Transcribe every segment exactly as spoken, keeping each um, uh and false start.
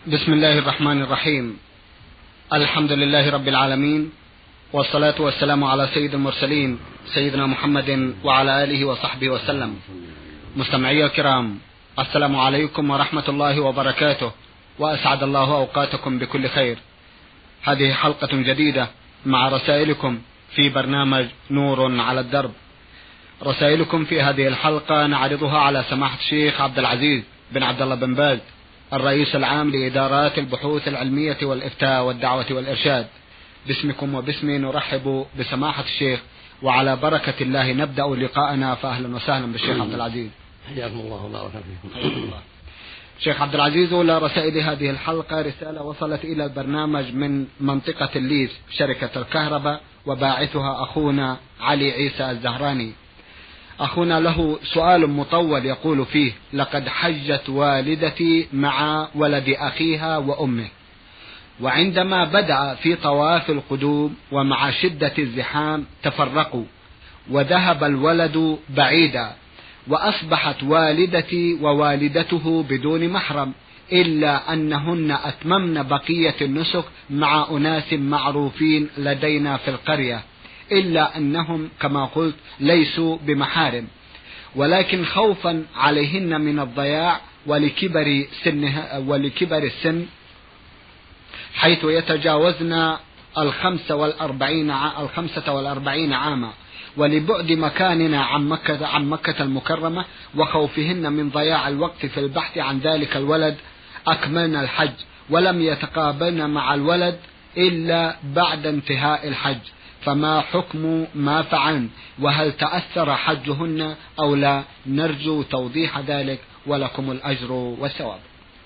بسم الله الرحمن الرحيم. الحمد لله رب العالمين، والصلاة والسلام على سيد المرسلين سيدنا محمد وعلى آله وصحبه وسلم. مستمعي الكرام، السلام عليكم ورحمة الله وبركاته، وأسعد الله أوقاتكم بكل خير. هذه حلقة جديدة مع رسائلكم في برنامج نور على الدرب. رسائلكم في هذه الحلقة نعرضها على سماحة الشيخ عبد العزيز بن عبد الله بن باز، الرئيس العام لإدارات البحوث العلمية والإفتاء والدعوة والإرشاد. باسمكم وباسمي نرحب بسماحة الشيخ، وعلى بركة الله نبدأ لقاءنا، فأهلا وسهلا بالشيخ عبد العزيز. حياكم الله وبارك فيكم. شيخ عبد العزيز، أولى رسائل هذه الحلقة رسالة وصلت إلى البرنامج من منطقة الليث شركة الكهرباء، وباعثها أخونا علي عيسى الزهراني. أخونا له سؤال مطول يقول فيه: لقد حجت والدتي مع ولد أخيها وأمه، وعندما بدأ في طواف القدوم ومع شدة الزحام تفرقوا، وذهب الولد بعيدا، وأصبحت والدتي ووالدته بدون محرم، إلا أنهن أتممن بقية النسك مع أناس معروفين لدينا في القرية، إلا أنهم كما قلت ليسوا بمحارم، ولكن خوفا عليهن من الضياع ولكبر سنها ولكبر السن، حيث يتجاوزن الخمسة والأربعين الخمسة والأربعين عاما، ولبعد مكاننا عن مكة عن مكة المكرمة، وخوفهن من ضياع الوقت في البحث عن ذلك الولد، أكملنا الحج ولم يتقابلن مع الولد إلا بعد انتهاء الحج، فما حكم ما فعلن؟ وهل تأثر حجهن أو لا؟ نرجو توضيح ذلك، ولكم الأجر والثواب.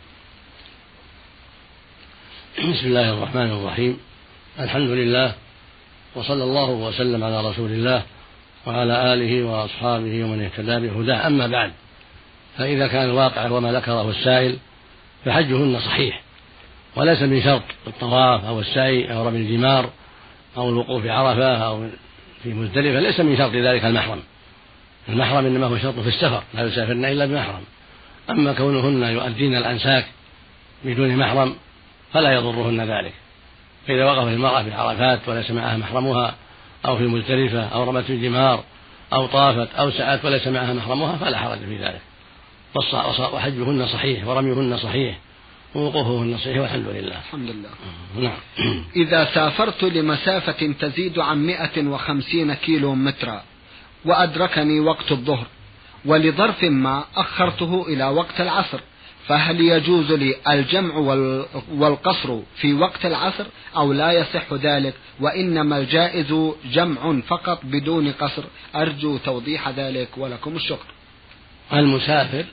بسم الله الرحمن الرحيم. الحمد لله، وصلى الله وسلم على رسول الله وعلى آله وأصحابه ومن اهتدى بهداه. أما بعد، فإذا كان الواقع وما ذكره السائل فحجهن صحيح، وليس من شرط الطواف أو السعي أو رمي الجمار أو الوقوف في عرفة أو في مزدلفة، ليس من شرط ذلك المحرم. المحرم إنما هو شرط في السفر، لا يسافرن إلا بمحرم. أما كونهن يؤدين الأنساك بدون محرم فلا يضرهن ذلك. فإذا وقفت المرأة في عرفات وليس معها محرمها، أو في مزدلفة أو رمت الجمار أو طافت أو سعت وليس معها محرمها، فلا حرج في ذلك، وحجهن صحيح ورميهن صحيح ووقوفهن صحيح، والحمد لله. الحمد لله. نعم. إذا سافرت لمسافة تزيد عن مئة وخمسين كيلو مترا وأدركني وقت الظهر، ولظرف ما أخرته إلى وقت العصر، فهل يجوز لي الجمع والقصر في وقت العصر أو لا يصح ذلك، وإنما الجائز جمع فقط بدون قصر؟ أرجو توضيح ذلك، ولكم الشكر. المسافر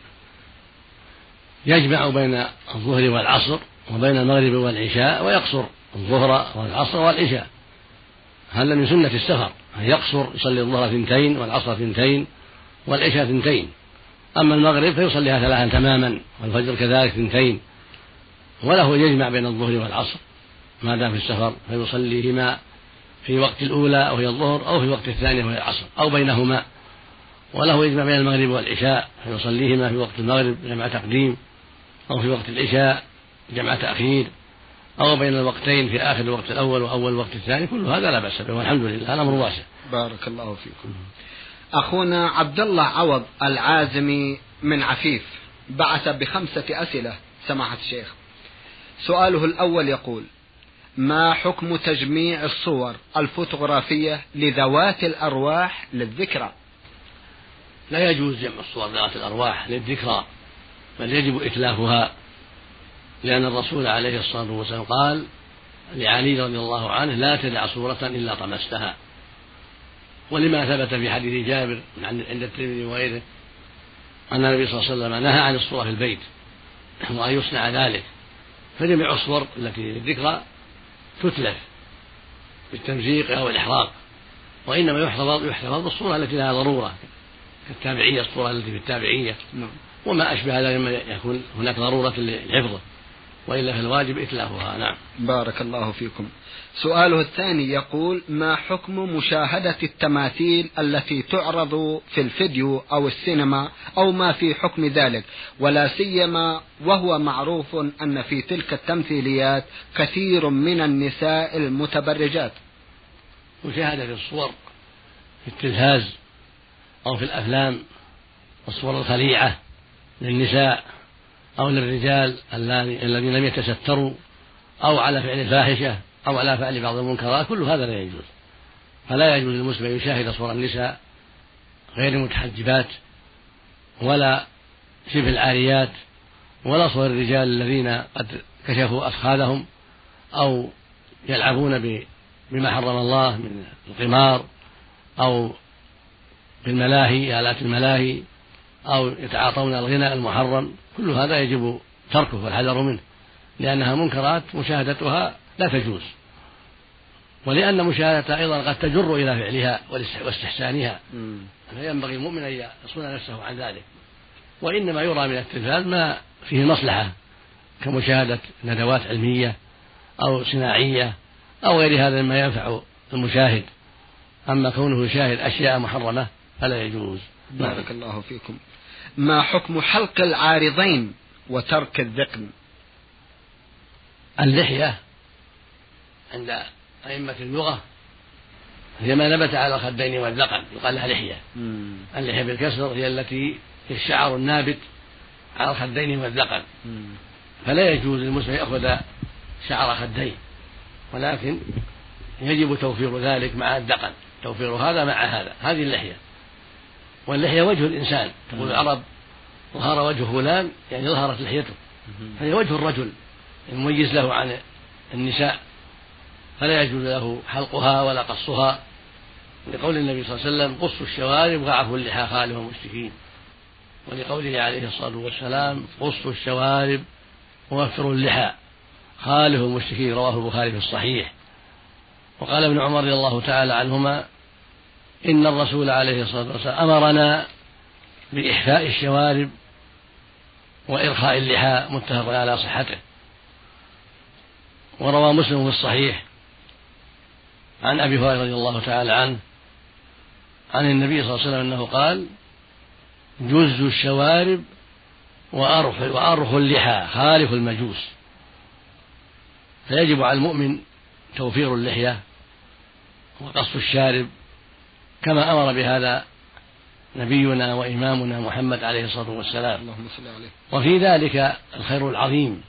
يجمع بين الظهر والعصر وبين المغرب والعشاء، ويقصر الظهر والعصر والعشاء. هذا من سنة السفر، أن يقصر، يصلي الظهر ثنتين والعصر ثنتين والعشاء ثنتين. أما المغرب فيصليها ثلاثا تماما، والفجر كذلك ثنتين. وله يجمع بين الظهر والعصر ما دام في السفر، فيصليهما في وقت الأولى وهي الظهر، أو في وقت الثانية وهي العصر، أو بينهما. وله يجمع بين المغرب والعشاء، فيصليهما في وقت المغرب جمع تقديم، أو في وقت العشاء جمع تأخير، أو بين الوقتين في آخر الوقت الأول وأول الوقت الثاني. كل هذا لا بأس به، والحمد لله، الأمر واسع. بارك الله فيكم. أخونا عبد الله عوض العازمي من عفيف بعث بخمسة أسئلة سماحة الشيخ. سؤاله الأول يقول: ما حكم تجميع الصور الفوتوغرافية لذوات الأرواح للذكرى؟ لا يجوز جمع الصور ذوات الأرواح للذكرى، بل يجب إتلافها، لأن الرسول عليه الصلاة والسلام قال لعلي رضي الله عنه: لا تدع صورة إلا طمستها. ولما ثبت في حديث جابر عند الترمذي وغيره أن النبي صلى الله عليه وسلم نهى عن الصورة في البيت وأن يصنع ذلك، فجميع الصور التي للذكرى تتلف بالتمزيق أو الإحراق، وإنما يحتفظ يحتفظ بالصورة التي لها ضرورة، كالتابعية، الصورة التي في التابعية وما أشبه ذلك مما يكون هناك ضرورة لحفظه. وإلا فالواجب إتلافها. نعم. بارك الله فيكم. سؤاله الثاني يقول: ما حكم مشاهدة التماثيل التي تعرض في الفيديو أو السينما أو ما في حكم ذلك، ولا سيما وهو معروف أن في تلك التمثيليات كثير من النساء المتبرجات؟ مشاهدة الصور في التلفاز أو في الأفلام، الصور الخليعة للنساء أو للرجال الذين لم يتستروا، أو على فعل الفاحشة أو على فعل بعض المنكرات، كل هذا لا يجوز. فلا يجوز للمسلم أن يشاهد صور النساء غير المتحجبات، ولا شبه العاريات، ولا صور الرجال الذين قد كشفوا أفخاذهم أو يلعبون بما حرم الله من القمار أو بالملاهي، آلات الملاهي، أو يتعاطون الغناء المحرم. كل هذا يجب تركه والحذر منه، لأنها منكرات مشاهدتها لا تجوز، ولأن مشاهدتها أيضا قد تجر إلى فعلها واستحسانها، فينبغي المؤمن أن يصون نفسه عن ذلك. وإنما يرى من التلفاز ما فيه مصلحة، كمشاهدة ندوات علمية أو صناعية أو غير هذا مما ينفع المشاهد. أما كونه يشاهد أشياء محرمة فلا يجوز. بارك الله فيكم. ما حكم حلق العارضين وترك الذقن؟ اللحية عند أئمة اللغة هي ما نبت على الخدين والذقن، يقال لها لحية. مم. اللحية بالكسر هي التي هي الشعر النابت على الخدين والذقن. مم. فلا يجوز للمسلم يأخذ شعر خديه، ولكن يجب توفير ذلك مع الذقن، توفير هذا مع هذا. هذه اللحية. واللحية وجه الإنسان، تقول العرب ظهر وجه فلان، يعني ظهرت لحيته، فهي وجه الرجل المميز له عن النساء، فلا يجوز له حلقها ولا قصها، لقول النبي صلى الله عليه وسلم: قصوا الشوارب وعفوا اللحى خالف المشركين، ولقوله عليه الصلاة والسلام: قصوا الشوارب ووفروا اللحى خالف المشركين، رواه البخاري في الصحيح. وقال ابن عمر رضي الله تعالى عنهما: إن الرسول عليه الصلاة والسلام أمرنا بإحفاء الشوارب وإرخاء اللحى، متفق على صحته. وروى مسلم في الصحيح عن أبي هريرة رضي الله تعالى عنه عن النبي صلى الله عليه وسلم أنه قال: جزوا الشوارب وأرخوا اللحى خالف المجوس. فيجب على المؤمن توفير اللحية وقص الشارب كما أمر بهذا نبينا وإمامنا محمد عليه الصلاة والسلام. اللهم صل عليه. وفي ذلك الخير العظيم،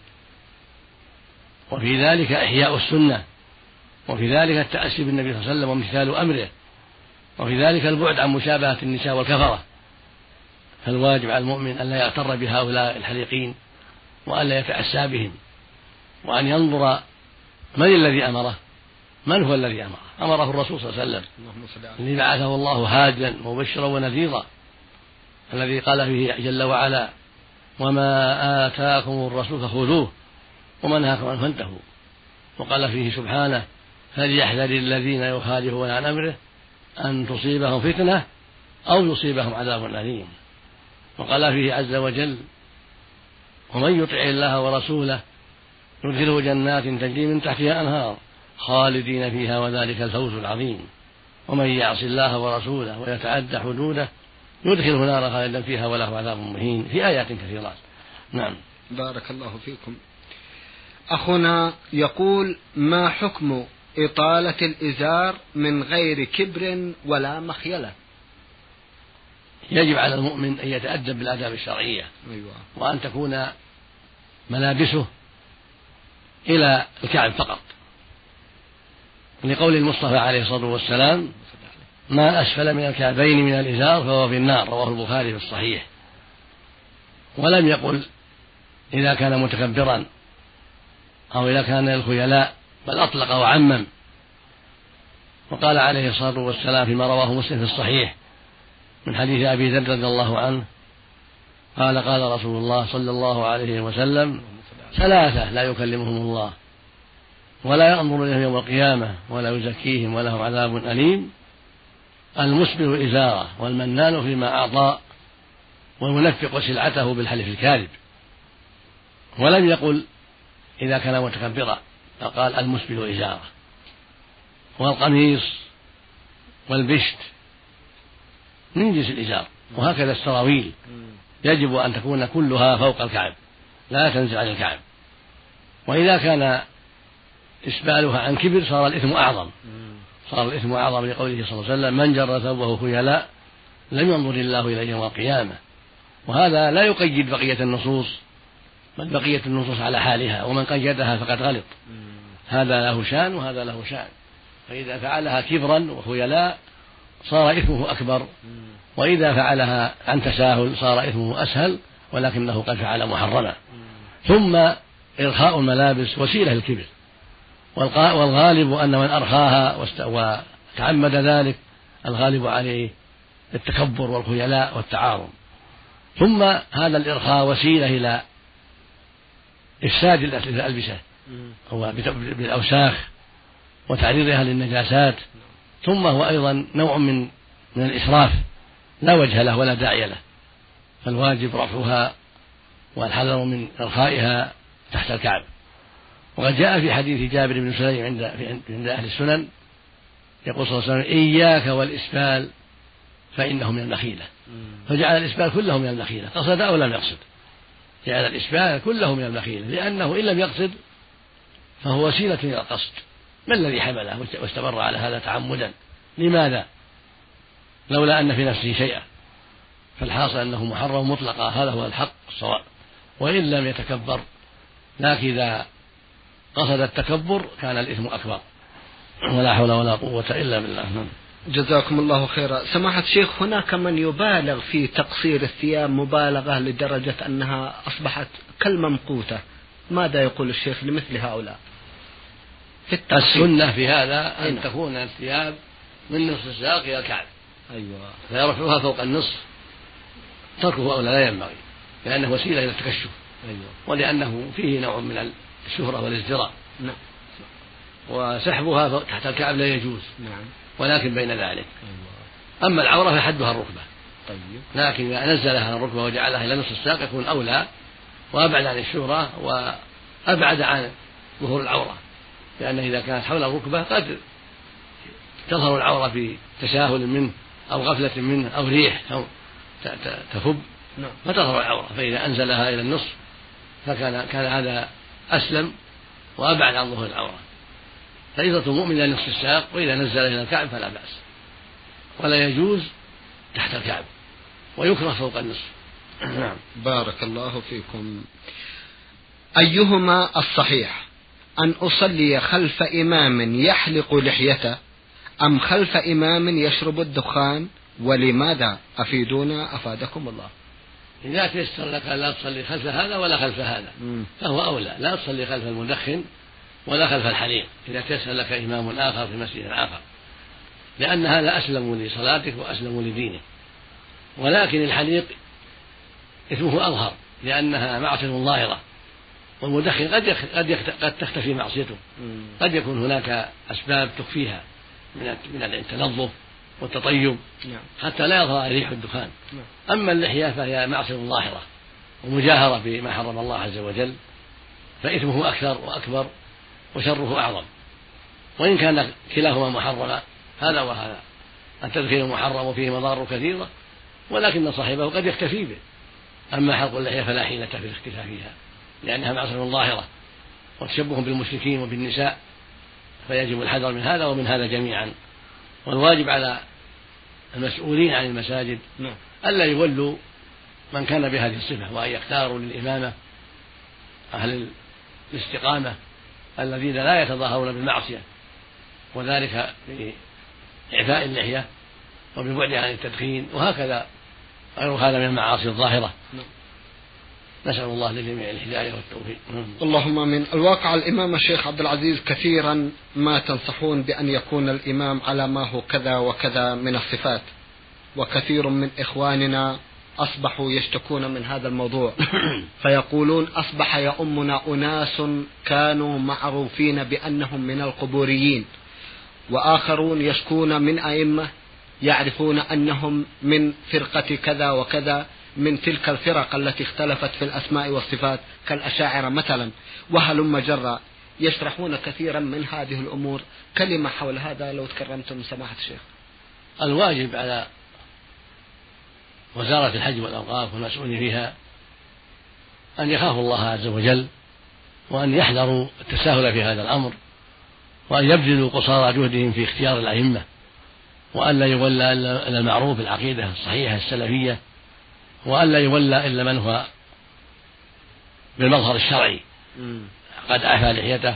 وفي ذلك إحياء السنة، وفي ذلك التأسي بالنبي صلى الله عليه وسلم وامتثال أمره، وفي ذلك البعد عن مشابهة النساء والكفرة. فالواجب على المؤمن أن لا يغتر بهؤلاء الحليقين، وأن لا يتأسى بهم، وأن ينظر من الذي أمره، من هو الذي أمره؟ أمره الرسول صلى الله عليه وسلم الذي بعثه الله هاديا مبشرا ونذيرا، الذي قال فيه جل وعلا: وما آتاكم الرسول فخذوه وما نهاكم عنه فانتهوا. وقال فيه سبحانه: فليحذر الذين يخالفون عن أمره أن تصيبهم فتنة أو يصيبهم عذاب أليم. وقال فيه عز وجل: ومن يطع الله ورسوله يدخله جنات تجري من تحتها أنهار خالدين فيها وذلك الفوز العظيم. ومن يعص الله ورسوله ويتعدى حدوده يدخله نارا خالدا فيها وله عذاب مهين، في آيات كثيرات. نعم. بارك الله فيكم. أخونا يقول: ما حكم إطالة الإزار من غير كبر ولا مخيلة؟ يجب على المؤمن أن يتأدب بالآداب الشرعية. أيوة. وأن تكون ملابسه إلى الكعب فقط، لقول المصطفى عليه الصلاة والسلام: ما أسفل من الكعبين من الإزار فهو في النار، رواه البخاري في الصحيح. ولم يقل إذا كان متكبرا أو إذا كان الخيلاء، بل أطلق وعمم. وقال عليه الصلاة والسلام فيما رواه مسلم في الصحيح من حديث أبي ذر رضي الله عنه قال: قال رسول الله صلى الله عليه وسلم: ثلاثة لا يكلمهم الله ولا ينظر إليهم يوم القيامة ولا يزكيهم ولهم عذاب أليم: المسبل إزاره، والمنان فيما أعطى، والمنفق سلعته بالحلف الكاذب. ولم يقل إذا كان متكبرا فقال المسبل إزارة، والقميص والبشت من جنس الإزار، وهكذا السراويل يجب أن تكون كلها فوق الكعب لا تنزل عن الكعب. وإذا كان إسبالها عن كبر صار الإثم أعظم، صار الإثم أعظم لقوله صلى الله عليه وسلم من جر ثوبه خيلاء لم ينظر الله إليه يوم القيامة. وهذا لا يقيد بقية النصوص، بل بقية النصوص على حالها، ومن قيدها فقد غلط. هذا له شان وهذا له شان، فإذا فعلها كبرا وخيلاء صار إثمه أكبر، وإذا فعلها عن تساهل صار إثمه أسهل ولكنه قد فعل محرما. ثم إرخاء الملابس وسيلة للكبر، والغالب أن من أرخاها وتعمد ذلك الغالب عليه التكبر والخيلاء والتعارض. ثم هذا الإرخاء وسيلة إلى إفساد الألبسة هو بالأوساخ وتعريضها للنجاسات، ثم هو أيضا نوع من من الإسراف لا وجه له ولا داعي له، فالواجب رفعها والحذر من إرخائها تحت الكعب. وقد جاء في حديث جابر بن سليم عند عند أهل السنن يقول صلى الله عليه وسلم إياك والإسبال فإنه من النخيلة، فجعل الإسبال كله من النخيلة، قصد أو لم يقصد، جعل الإسبال كله من النخيلة، لأنه إن لم يقصد فهو وسيلة إلى القصد. ما الذي حمله واستمر على هذا تعمدا؟ لماذا؟ لولا أن في نفسه شيئا. فالحاصل أنه محرم مطلقا، هذا هو الحق الصواب، وإن لم يتكبر، لكن إذا قصد التكبر كان الإثم أكبر، ولا حول ولا قوة إلا بالله. جزاكم الله خيرا. سماحة الشيخ، هناك من يبالغ في تقصير الثياب مبالغة لدرجة أنها أصبحت كالممقوتة، ماذا يقول الشيخ لمثل هؤلاء؟ في السنة في هذا أن تكون الثياب من نصف الساق إلى الكعب، أيوة، فيرفعها فوق النصف، تركه أولى لا ينبغي، لأنه وسيلة إلى التكشف، أيوة، ولأنه فيه نوع من الشهرة والازدراء. نعم. وسحبها تحت الكعب لا يجوز، نعم، ولكن بين ذلك. أيوة. أما العورة فحدها الركبة، طيب، لكن إذا نزلها عن الركبة وجعلها إلى نصف الساق يكون أولى وأبعد عن الشهرة وأبعد عن ظهور العورة، لأن إذا كانت حول الركبة قد تظهر العورة في تساهل منه أو غفلة منه أو ريح أو تفب فتظهر العورة، فإذا أنزلها إلى النصف فكان كان هذا أسلم وأبعد عن ظهور العورة. فإذا المؤمن إلى نصف الساق، وإذا نزل إلى الكعب فلا بأس، ولا يجوز تحت الكعب، ويكره فوق النصف. نعم. بارك الله فيكم. أيهما الصحيح، أن أصلي خلف إمام يحلق لحيته أم خلف إمام يشرب الدخان، ولماذا؟ أفيدونا أفادكم الله. إذا تيسر لك لا تصلي خلف هذا ولا خلف هذا م. فهو أولى، لا تصلي خلف المدخن ولا خلف الحليق إذا تيسر لك إمام آخر في مسجد آخر، لأن هذا أسلم لصلاتك وأسلم لدينك. ولكن الحليق إثمه أظهر لأنها معصية ظاهرة، والمدخن قد قد قد تختفي معصيته، قد يكون هناك أسباب تخفيها من التنظف والتطيب حتى لا يظهر ريح الدخان. أما اللحية فهي معصية ظاهرة ومجاهرة بما حرم الله عز وجل، فإثمه أكثر وأكبر وشره أعظم، وإن كان كلاهما محرما هذا وهذا، التدخين محرم وفيه مضار كثيرة، ولكن صاحبه قد يكتفي به. أما حلق اللحية فلا حيلة في الاختفاء فيها، لأنها معصية ظاهرة وتشبه بالمشركين وبالنساء، فيجب الحذر من هذا ومن هذا جميعا. والواجب على المسؤولين عن المساجد ألا يولوا من كان بهذه الصفة، وأن يختاروا للإمامة أهل الاستقامة الذين لا يتظاهرون بالمعصية، وذلك بإعفاء اللحية وبالبعد عن التدخين، وهكذا غير هذا من المعاصي الظاهرة. نسأل الله للجميع الهداية والتوفيق. اللهم من الواقع الإمام الشيخ عبد العزيز كثيرا ما تنصحون بأن يكون الإمام على ما هو كذا وكذا من الصفات، وكثير من إخواننا أصبحوا يشتكون من هذا الموضوع فيقولون أصبح يؤمنا أناس كانوا معروفين بأنهم من القبوريين، وآخرون يشكون من أئمة يعرفون أنهم من فرقة كذا وكذا، من تلك الفرق التي اختلفت في الأسماء والصفات كالأشاعرة مثلا وهلم جرا، يشرحون كثيرا من هذه الأمور. كلمة حول هذا لو تكرمتم سماحة الشيخ. الواجب على وزارة الحج والأوقاف والمسؤولين فيها أن يخافوا الله عز وجل، وأن يحذروا التساهل في هذا الأمر، وأن يبذلوا قصارى جهدهم في اختيار الأئمة، وأن لا يولى إلا المعروف بالعقيدة الصحيحة السلفية، وأن لا يولى إلا من هو بالمظهر الشرعي قد أعفى لحيته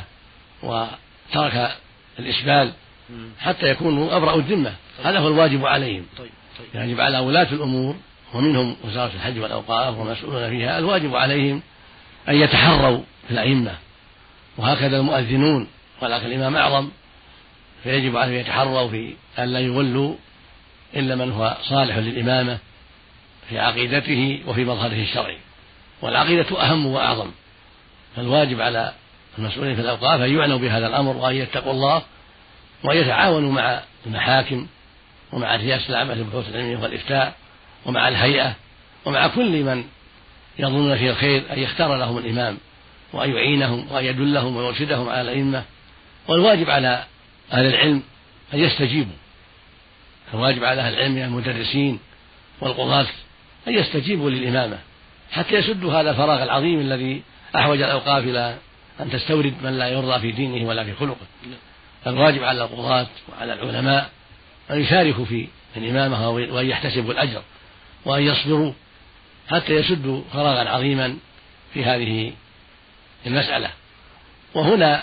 وترك الإسبال حتى يكونوا أبرأوا الذمة. هذا هو الواجب عليهم. يعني يجب على ولاة الأمور ومنهم وزارة الحج والأوقاف ومسؤولون فيها، الواجب عليهم أن يتحروا في الأئمة، وهكذا المؤذنون، ولكن الإمام أعظم، فيجب عليهم يتحروا في أن لا يولوا إلا من هو صالح للإمامة في عقيدته وفي مظهره الشرعي، والعقيدة أهم وأعظم. فالواجب على المسؤولين في الأوقاف أن يعنوا بهذا الأمر، وأن يتقوا الله، وأن يتعاونوا مع المحاكم ومع الرئاسة العامة للبحوث العلمية والإفتاء ومع الهيئة ومع كل من يظنون فيه الخير، أن يختار لهم الإمام وأن يعينهم وأن يدلهم ويرشدهم على الأئمة. والواجب على أهل العلم أن يستجيبوا، الواجب على أهل العلم المدرسين والقضاة أن يستجيبوا للإمامة حتى يسدوا هذا الفراغ العظيم الذي أحوج الأوقاف إلى أن تستورد من لا يرضى في دينه ولا في خلقه. الواجب على القضاة وعلى العلماء أن يشاركوا في الإمامة وأن يحتسبوا الأجر وأن يصبروا حتى يسدوا فراغا عظيما في هذه المسألة. وهنا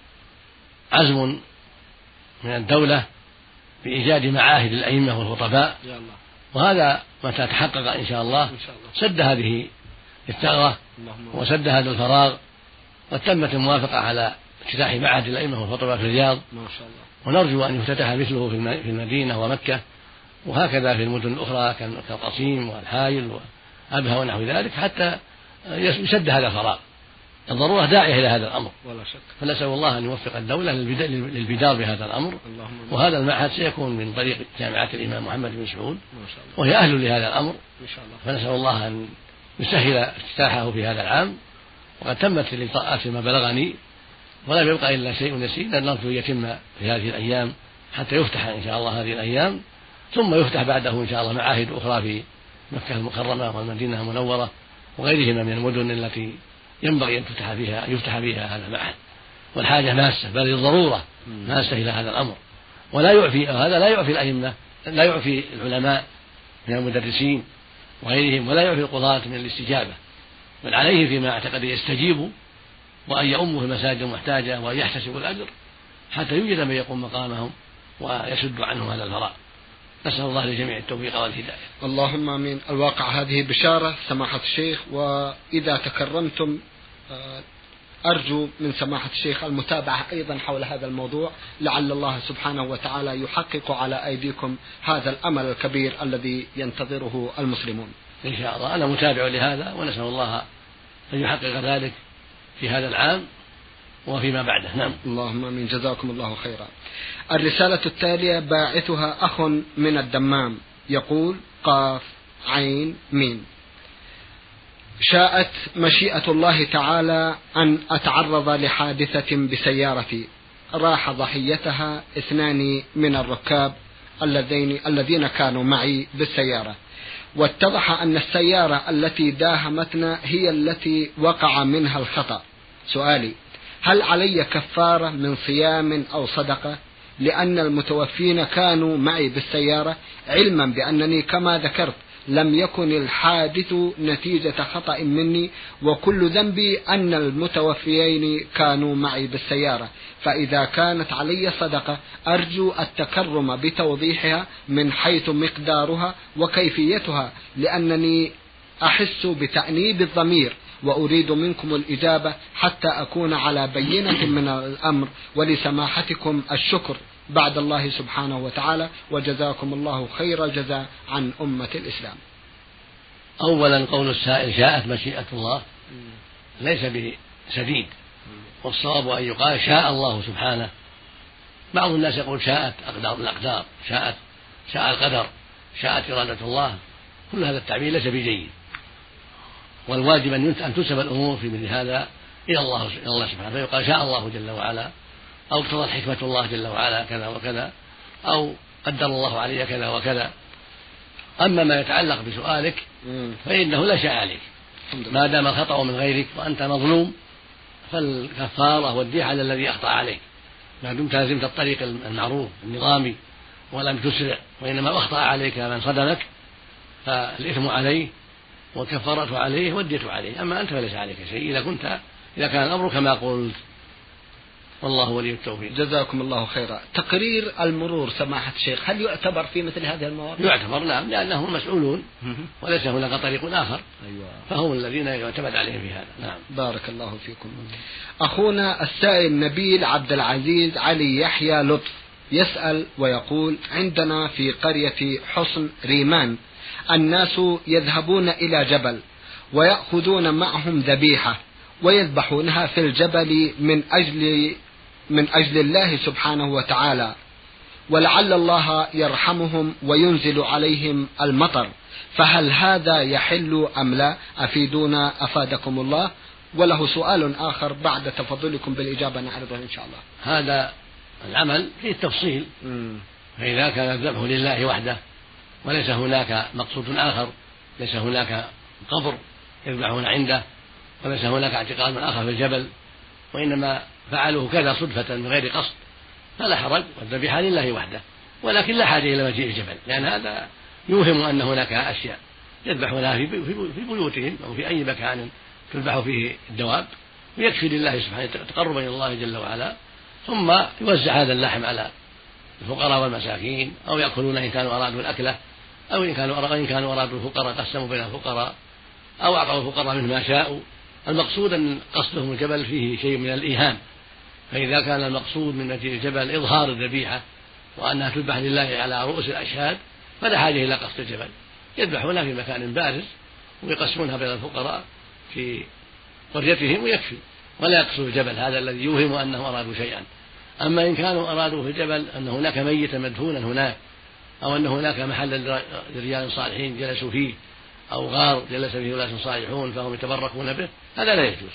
عزم من الدولة بإيجاد معاهد الأئمة والخطباء، وهذا متى تحقق إن شاء الله سد هذه الثغرة وسد هذا الفراغ، وتمت الموافقة على افتتاح معهد الأئمة والخطباء في الرياض، ونرجو أن يفتتح مثله في المدينة ومكة، وهكذا في المدن الأخرى كالقصيم والحائل وأبها ونحو ذلك، حتى يسد هذا الفراغ. الضرورة داعية إلى هذا الأمر، فنسأل الله أن يوفق الدولة للبدار بهذا الأمر. وهذا المعهد سيكون من طريق جامعة الإمام محمد بن سعود، وهي أهل لهذا الأمر، فنسأل الله أن يسهل افتتاحه في هذا العام. وقد تمت الإلقاءات فيما بلغني، ولا يبقى إلا شيء يسير، نرجو يتم في هذه الأيام حتى يفتح إن شاء الله هذه الأيام، ثم يفتح بعده إن شاء الله معاهد أخرى في مكة المكرمة والمدينة المنورة وغيرهما من المدن التي ينبغي أن تفتح فيها يفتح فيها هذا المعهد. والحاجة ماسة، بل الضرورة ماسة إلى هذا الأمر، ولا يعفي هذا لا يعفي الأئمة، لا يعفي العلماء من المدرسين وغيرهم، ولا يعفي القضاة من الاستجابة، بل عليه فيما اعتقد يستجيبوا وأن يؤموا في المساجد المحتاجة وأن يحتسبوا الأجر حتى يوجد من يقوم مقامهم ويسد عنهم هذا الفراغ. نسأل الله لجميع التوفيق والهداية. اللهم آمين. الواقع هذه بشارة سماحة الشيخ، وإذا تكرمتم أرجو من سماحة الشيخ المتابعة أيضا حول هذا الموضوع، لعل الله سبحانه وتعالى يحقق على أيديكم هذا الأمل الكبير الذي ينتظره المسلمون إن شاء الله. أنا متابع لهذا، ونسأل الله أن يحقق ذلك في هذا العام وفيما بعده. نعم. اللهم آمين. جزاكم الله خيرا. الرسالة التالية باعثها أخ من الدمام، يقول: قاف عين ميم. شاءت مشيئة الله تعالى أن أتعرض لحادثة بسيارتي راح ضحيتها اثنان من الركاب الذين الذين كانوا معي بالسيارة، واتضح أن السيارة التي داهمتنا هي التي وقع منها الخطأ. سؤالي: هل علي كفارة من صيام أو صدقة؟ لأن المتوفين كانوا معي بالسيارة، علما بأنني كما ذكرت لم يكن الحادث نتيجة خطأ مني، وكل ذنبي أن المتوفيين كانوا معي بالسيارة. فإذا كانت علي صدقة أرجو التكرم بتوضيحها من حيث مقدارها وكيفيتها، لأنني أحس بتأنيب الضمير وأريد منكم الإجابة حتى أكون على بينة من الأمر، ولسماحتكم الشكر بعد الله سبحانه وتعالى، وجزاكم الله خير الجزاء عن أمة الإسلام. أولا قول السائل شاءت مشيئة الله ليس بسديد، والصواب أن يقال شاء الله سبحانه. بعض الناس يقول شاءت أقدار الأقدار، شاءت شاء القدر، شاءت إرادة الله، كل هذا التعبير ليس بجيد، والواجب أن تنسب الأمور في مثل هذا إلى الله إلى الله سبحانه، فيقال شاء الله جل وعلا، أو اقتضت حكمة الله جل وعلا كذا وكذا، أو قدر الله علي كذا وكذا. أما ما يتعلق بسؤالك فإنه لا شيء عليك ما دام الخطأ من غيرك وأنت مظلوم، فالكفارة والدية على الذي أخطأ عليك ما دمت لازمت الطريق المعروف النظامي ولم تسرع، وإنما أخطأ عليك من صدمك فالإثم عليه والكفارة عليه والدية عليه. أما أنت فليس عليك شيء إذا كنت إذا كان الأمر كما قلت، والله ولي التوفيق. جزاكم الله خيرا. تقرير المرور سماحة الشيخ هل يعتبر في مثل هذه المواضيع؟ يعتبر نعم، لأنهم مسؤولون وليس هناك طريق آخر. أيوة. فهم الذين يعتمد عليهم في هذا. نعم. بارك الله فيكم. أخونا السائل نبيل عبد العزيز علي يحيى لطف يسأل ويقول: عندنا في قرية حصن ريمان الناس يذهبون إلى جبل ويأخذون معهم ذبيحة ويذبحونها في الجبل من أجل من أجل الله سبحانه وتعالى، ولعل الله يرحمهم وينزل عليهم المطر، فهل هذا يحل أم لا؟ أفيدونا أفادكم الله. وله سؤال آخر بعد تفضلكم بالإجابة نعرضه إن شاء الله. هذا العمل فيه التفصيل، فإذا كان الذبح لله وحده وليس هناك مقصود آخر، ليس هناك قبر يذبحون عنده، وليس هناك اعتقاد من آخر في الجبل، وإنما فعلوه كذا صدفة من غير قصد، فلا حرج، والذبيحة لله وحده، ولكن لا حاجة إلى مجيء الجبل، لأن هذا يوهم أن هناك أشياء يذبحونها في بيوتهم أو في أي مكان تذبح فيه الدواب، ويكفي لله سبحانه تقربا إلى الله جل وعلا، ثم يوزع هذا اللحم على الفقراء والمساكين، أو يأكلون إن كانوا أرادوا الأكلة، أو إن كانوا إن كانوا أرادوا الفقراء قسموا بين الفقراء أو أعطوا الفقراء منه ما شاءوا. المقصود أن قصدهم الجبل فيه شيء من الإيهام، فإذا كان المقصود من مجيء الجبل إظهار الذبيحة وأنها تذبح لله على رؤوس الأشهاد فلا حاجة إلى قصد الجبل، يذبحونها في مكان بارز ويقسمونها بين الفقراء في قريتهم ويكفي، ولا يقصد الجبل هذا الذي يوهم أنهم أرادوا شيئا. أما إن كانوا أرادوا في الجبل أن هناك ميتا مدفونا هناك، أو أن هناك محل لرجال صالحين جلسوا فيه، أو غار جلس فيه ناس صالحون فهم يتبركون به، هذا لا يجوز،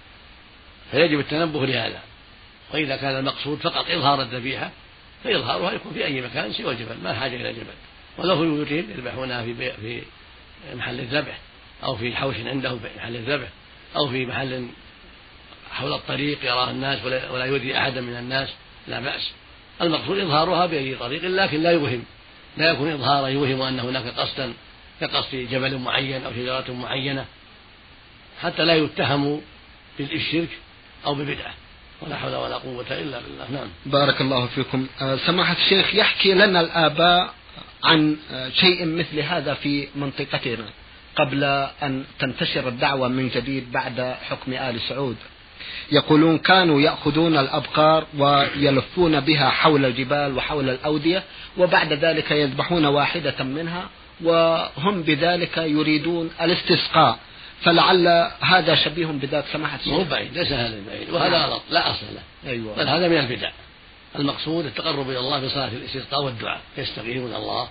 فيجب التنبه لهذا. وإذا كان المقصود فقط إظهار الذبيحة فإظهارها يكون في أي مكان سوى الجبل، ما حاجة إلى الجبل، ولو في بيوتهم يذبحونها في في محل الذبح، أو في حوش عنده في محل الذبح، أو في محل حول الطريق يراه الناس ولا يؤذي أحدا من الناس، لا بأس. المقصود إظهارها بأي طريق، لكن لا يوهم، لا يكون إظهارا يوهم أن هناك قصدا كقصد جبل معين أو شجرة معينة، حتى لا يتهموا بالشرك أو ببدعة، ولا حول ولا قوة إلا بالله. نعم. بارك الله فيكم. سماحة الشيخ، يحكي لنا الآباء عن شيء مثل هذا في منطقتنا قبل أن تنتشر الدعوة من جديد بعد حكم آل سعود. يقولون كانوا يأخذون الأبقار ويلفون بها حول الجبال وحول الأودية، وبعد ذلك يذبحون واحدة منها وهم بذلك يريدون الاستسقاء، فلعل هذا شبيه بذات سماحة الشيخ. مو بعيد، ليس هذا بعيد، وهذا غلط لا أصل له. أيوة. بل هذا من البدع. المقصود التقرب إلى الله بصلاة الاستسقاء والدعاء، يستغيثون الله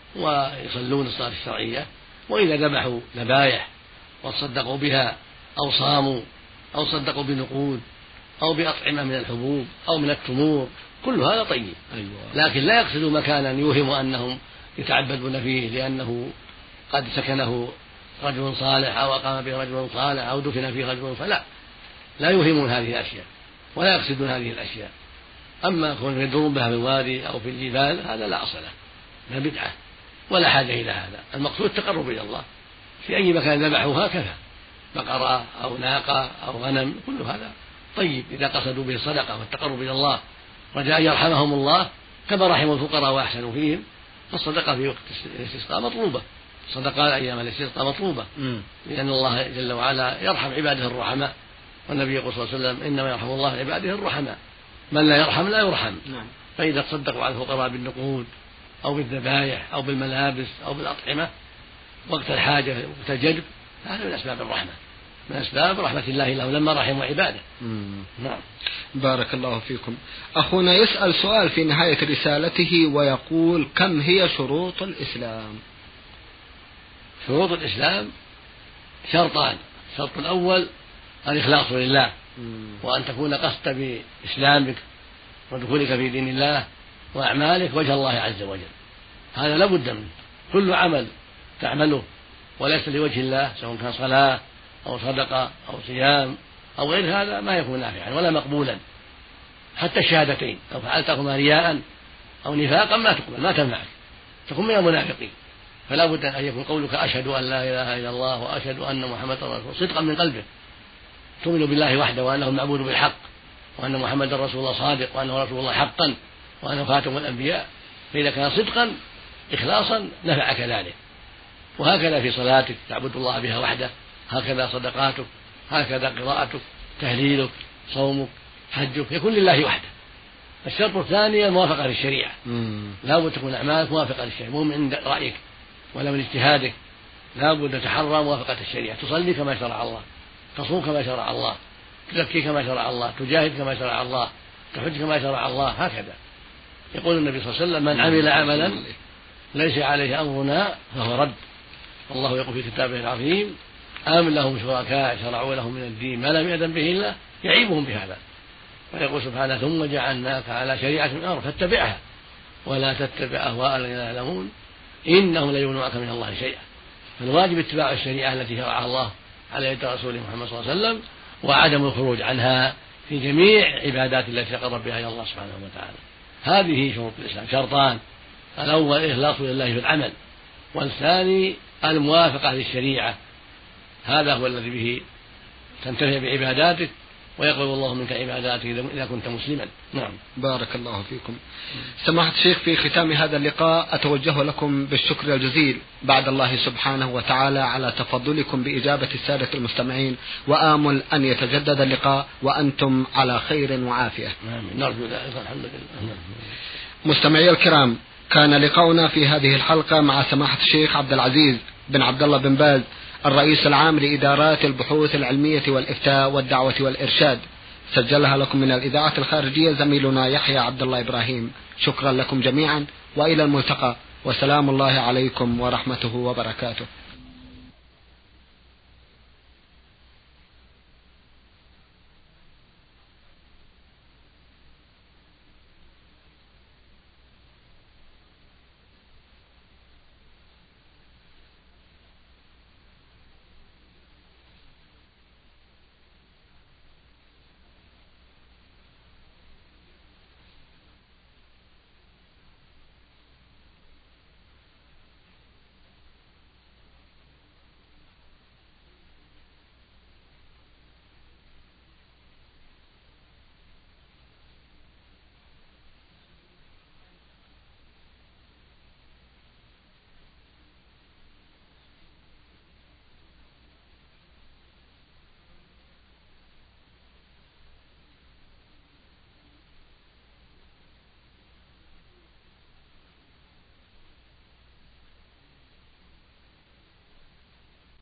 ويصلون الصلاة الشرعية، وإذا ذبحوا ذبائح وصدقوا بها أو صاموا أو صدقوا بنقود أو بأطعمة من الحبوب أو من التمور، كل هذا طيب. أيوة. لكن لا يقصدوا مكانا يوهم أنهم يتعبدون فيه لأنه قد سكنه رجل صالح أو أقام به رجل صالح أو دفن فيه رجل صالح، لا لا يوهمون هذه الأشياء ولا يقصدون هذه الأشياء. أما كون يدرون بها في الوادي أو في الجبال هذا لا أصل له، من بدعة ولا حاجة إلى هذا. المقصود التقرب إلى الله، في أي مكان ذبحوها كفى، بقرة أو ناقة أو غنم، كل هذا طيب إذا قصدوا به الصدقة والتقرب إلى الله رجاء يرحمهم الله كما رحموا الفقراء وأحسنوا فيهم. فالصدقة في وقت الاستسقاء مطلوبة، صدقات أيام الاستسقاء مطلوبة، لأن الله جل وعلا يرحم عباده الرحماء، والنبي يقول صلى الله عليه وسلم إنما يرحم الله عباده الرحماء، من لا يرحم لا يرحم. فإذا تصدقوا على الفقراء بالنقود أو بالذبائح أو بالملابس أو بالأطعمة وقت الحاجة وقت الجلب، هذا من أسباب الرحمة، من أسباب رحمة الله له لما رحموا عباده. نعم. بارك الله فيكم. أخونا يسأل سؤال في نهاية رسالته ويقول: كم هي شروط الإسلام؟ شروط الإسلام شرطان: الشرط الأول الإخلاص لله، وأن تكون قصد بإسلامك ودخولك في دين الله وأعمالك وجه الله عز وجل، هذا لا بد منه. كل عمل تعمله وليس لوجه الله، سواء كان صلاة أو صدقة أو صيام أو غير هذا، ما يكون نافعا ولا مقبولا. حتى الشهادتين لو فعلتهما رياء أو نفاقا ما تقبل، ما تنفعك، تكون من المنافقين. فلا بد أن يكون قولك أشهد أن لا إله إلا الله وأشهد أن محمدا رسول الله صدقا من قلبه، تؤمن بالله وحده وأنه المعبود بالحق، وأن محمدا رسول الله صادق، وأنه رسول الله حقا، وأنه خاتم الأنبياء. فإذا كان صدقا إخلاصا نفعك ذلك. وهكذا في صلاتك تعبد الله بها وحده، هكذا صدقاتك، هكذا قراءتك، تهليلك، صومك، حجك يكون لله وحده. الشرط الثاني الموافقة للشريعة، لا بد تكون أعمالك موافقة للشريعة، مو من رأيك ولا من اجتهادك، لا بد تحرى موافقة الشريعة. تصلي كما شرع الله، تصوم كما شرع الله، تزكي كما شرع الله، تجاهد كما شرع الله، تحج كما شرع الله، هكذا. يقول النبي صلى الله عليه وسلم: من عمل عملا ليس عليه أمرنا فهو رد. والله يقول في كتابه العظيم: أم لهم شركاء شرعوا لهم من الدين ما لم يأذن به الله يعيبهم بهذا. ويقول سبحانه: ثم جعلناك على شريعة من الأمر فاتبعها ولا تتبع أهواء الذين لا يعلمون إنهم لا يغنونك من الله شيئا. فالواجب اتباع الشريعة التي شرعها الله على يد رسوله محمد صلى الله عليه وسلم، وعدم الخروج عنها في جميع عبادات التي تقرب بها إلى الله سبحانه وتعالى. هذه شروط الإسلام، شرطان: الأول الإخلاص لله في العمل، والثاني الموافقة للشريعة. هذا هو الذي به تنتفع بعباداتك ويقبل الله منك عباداتك إذا كنت مسلما. نعم. بارك الله فيكم. سماحة الشيخ، في ختام هذا اللقاء أتوجه لكم بالشكر الجزيل بعد الله سبحانه وتعالى على تفضلكم بإجابة السادة المستمعين، وآمل أن يتجدد اللقاء وأنتم على خير وعافية. آمين. نرجو ذلك. الحمد لله. مستمعي الكرام، كان لقاؤنا في هذه الحلقة مع سماحة الشيخ عبد العزيز بن عبد الله بن باز، الرئيس العام لإدارات البحوث العلمية والإفتاء والدعوة والإرشاد. سجلها لكم من الإذاعة الخارجية زميلنا يحيى عبد الله إبراهيم. شكرا لكم جميعا، وإلى الملتقى، وسلام الله عليكم ورحمته وبركاته.